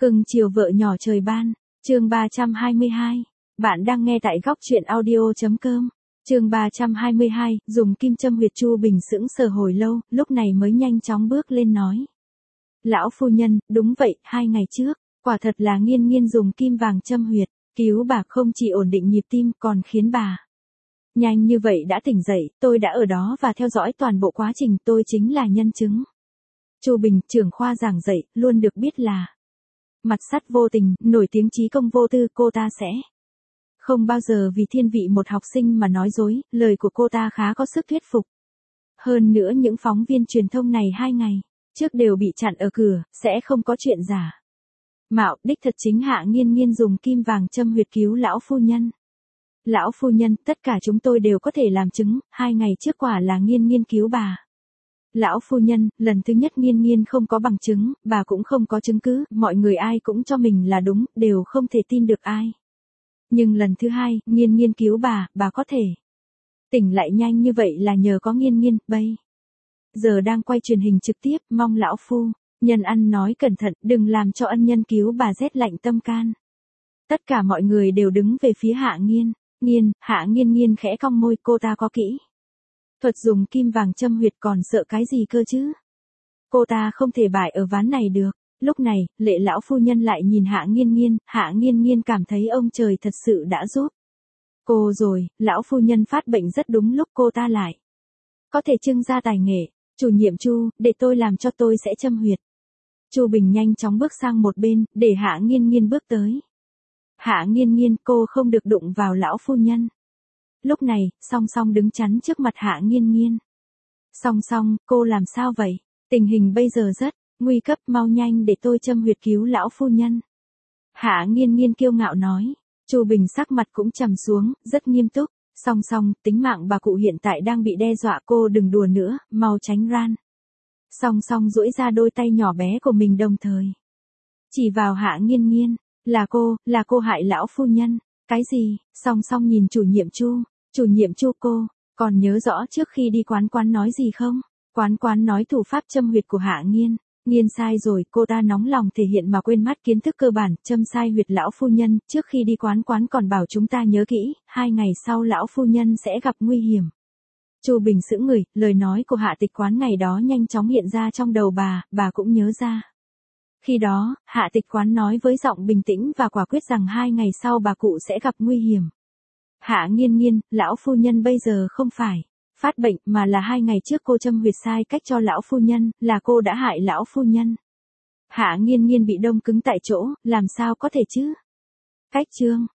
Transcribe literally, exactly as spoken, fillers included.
Cưng chiều vợ nhỏ trời ban, chương ba trăm hai mươi hai. Bạn đang nghe tại góc truyện audio chấm com. Chương ba trăm hai mươi hai, dùng kim châm huyệt. Chu Bình sững sờ hồi lâu, lúc này mới nhanh chóng bước lên nói. Lão phu nhân, đúng vậy, hai ngày trước, quả thật là Nghiên Nghiên dùng kim vàng châm huyệt, cứu bà không chỉ ổn định nhịp tim còn khiến bà nhanh như vậy đã tỉnh dậy, tôi đã ở đó và theo dõi toàn bộ quá trình, tôi chính là nhân chứng. Chu Bình, trưởng khoa giảng dạy, luôn được biết là mặt sắt vô tình, nổi tiếng trí công vô tư, cô ta sẽ không bao giờ vì thiên vị một học sinh mà nói dối, lời của cô ta khá có sức thuyết phục. Hơn nữa những phóng viên truyền thông này hai ngày trước đều bị chặn ở cửa, sẽ không có chuyện giả mạo, đích thật chính Hạ Nghiên Nghiên dùng kim vàng châm huyệt cứu lão phu nhân. Lão phu nhân, tất cả chúng tôi đều có thể làm chứng, hai ngày trước quả là Nghiên Nghiên cứu bà. Lão phu nhân, lần thứ nhất Nghiên Nghiên không có bằng chứng, bà cũng không có chứng cứ, mọi người ai cũng cho mình là đúng, đều không thể tin được ai. Nhưng lần thứ hai, Nghiên Nghiên cứu bà, bà có thể tỉnh lại nhanh như vậy là nhờ có Nghiên Nghiên, bây giờ đang quay truyền hình trực tiếp, mong lão phu nhân ăn nói cẩn thận, đừng làm cho ân nhân cứu bà rét lạnh tâm can. Tất cả mọi người đều đứng về phía Hạ Nghiên. Nghiên, Hạ Nghiên Nghiên khẽ cong môi, cô ta có kỹ thuật dùng kim vàng châm huyệt, còn sợ cái gì cơ chứ? Cô ta không thể bại ở ván này được. Lúc này, Lệ lão phu nhân lại nhìn Hạ Nghiên Nghiên, Hạ Nghiên Nghiên cảm thấy ông trời thật sự đã giúp cô rồi, lão phu nhân phát bệnh rất đúng lúc, cô ta lại có thể trưng ra tài nghệ. Chủ nhiệm Chu, để tôi làm cho, tôi sẽ châm huyệt. Chu Bình nhanh chóng bước sang một bên, để Hạ Nghiên Nghiên bước tới. Hạ Nghiên Nghiên, cô không được đụng vào lão phu nhân. Lúc này, Song Song đứng chắn trước mặt Hạ Nghiên Nghiên. Song Song, cô làm sao vậy? Tình hình bây giờ rất nguy cấp, mau nhanh để tôi châm huyệt cứu lão phu nhân. Hạ Nghiên Nghiên kiêu ngạo nói. Chu Bình sắc mặt cũng trầm xuống, rất nghiêm túc. Song Song, tính mạng bà cụ hiện tại đang bị đe dọa, cô đừng đùa nữa, mau tránh ran. Song Song duỗi ra đôi tay nhỏ bé của mình đồng thời chỉ vào Hạ Nghiên Nghiên. Là cô, là cô hại lão phu nhân. Cái gì? Song Song nhìn chủ nhiệm Chu. Chủ nhiệm Chu, cô còn nhớ rõ trước khi đi quán quán nói gì không? Quán quán nói thủ pháp châm huyệt của Hạ Nghiên Nghiên sai rồi, cô ta nóng lòng thể hiện mà quên mất kiến thức cơ bản, châm sai huyệt lão phu nhân, trước khi đi quán quán còn bảo chúng ta nhớ kỹ, hai ngày sau lão phu nhân sẽ gặp nguy hiểm. Chu Bình sững người, lời nói của Hạ Tịch Quán ngày đó nhanh chóng hiện ra trong đầu bà, bà cũng nhớ ra. Khi đó, Hạ Tịch Quán nói với giọng bình tĩnh và quả quyết rằng hai ngày sau bà cụ sẽ gặp nguy hiểm. Hạ Nghiên Nghiên, lão phu nhân bây giờ không phải phát bệnh mà là hai ngày trước cô châm huyệt sai cách cho lão phu nhân, là cô đã hại lão phu nhân. Hạ Nghiên Nghiên bị đông cứng tại chỗ, làm sao có thể chứ? Cách chương